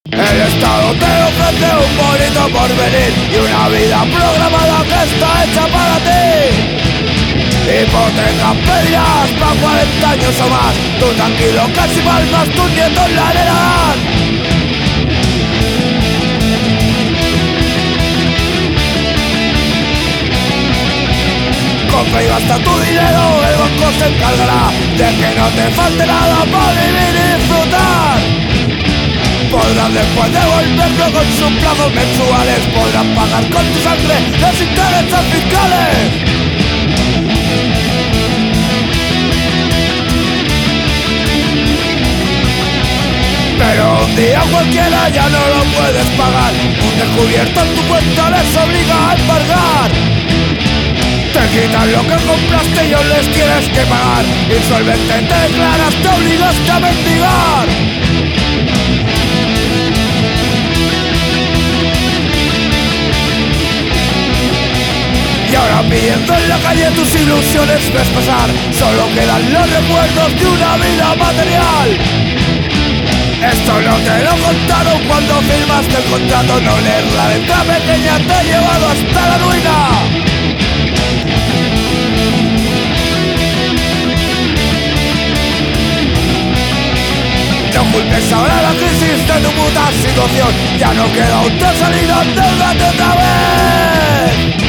El Estado te ofrece un bonito porvenir y una vida programada que está hecha para ti. Hipoteca pedirás para 40 años o más. Tú tranquilo que si palmas tus nietos la heredarán. Compra y gasta tu dinero, el banco se encargará de que no te falte nada para vivir y disfrutar. Podrás después devolverlo con sus plazos mensuales. Podrás pagar con tu sangre los intereses fiscales. Pero un día cualquiera ya no lo puedes pagar. Un descubierto en tu cuenta les obliga a embargar. Te quitan lo que compraste y aún les tienes que pagar. Insolvente te declaras, te obligaste a mendigar. Y ahora viendo en la calle tus ilusiones ves pasar. Solo quedan los recuerdos de una vida material. Esto no te lo contaron cuando firmaste el contrato. No leer la letra pequeña te ha llevado hasta la ruina. No culpes ahora la crisis de tu puta situación. Ya no queda otra salida, endeudate otra vez.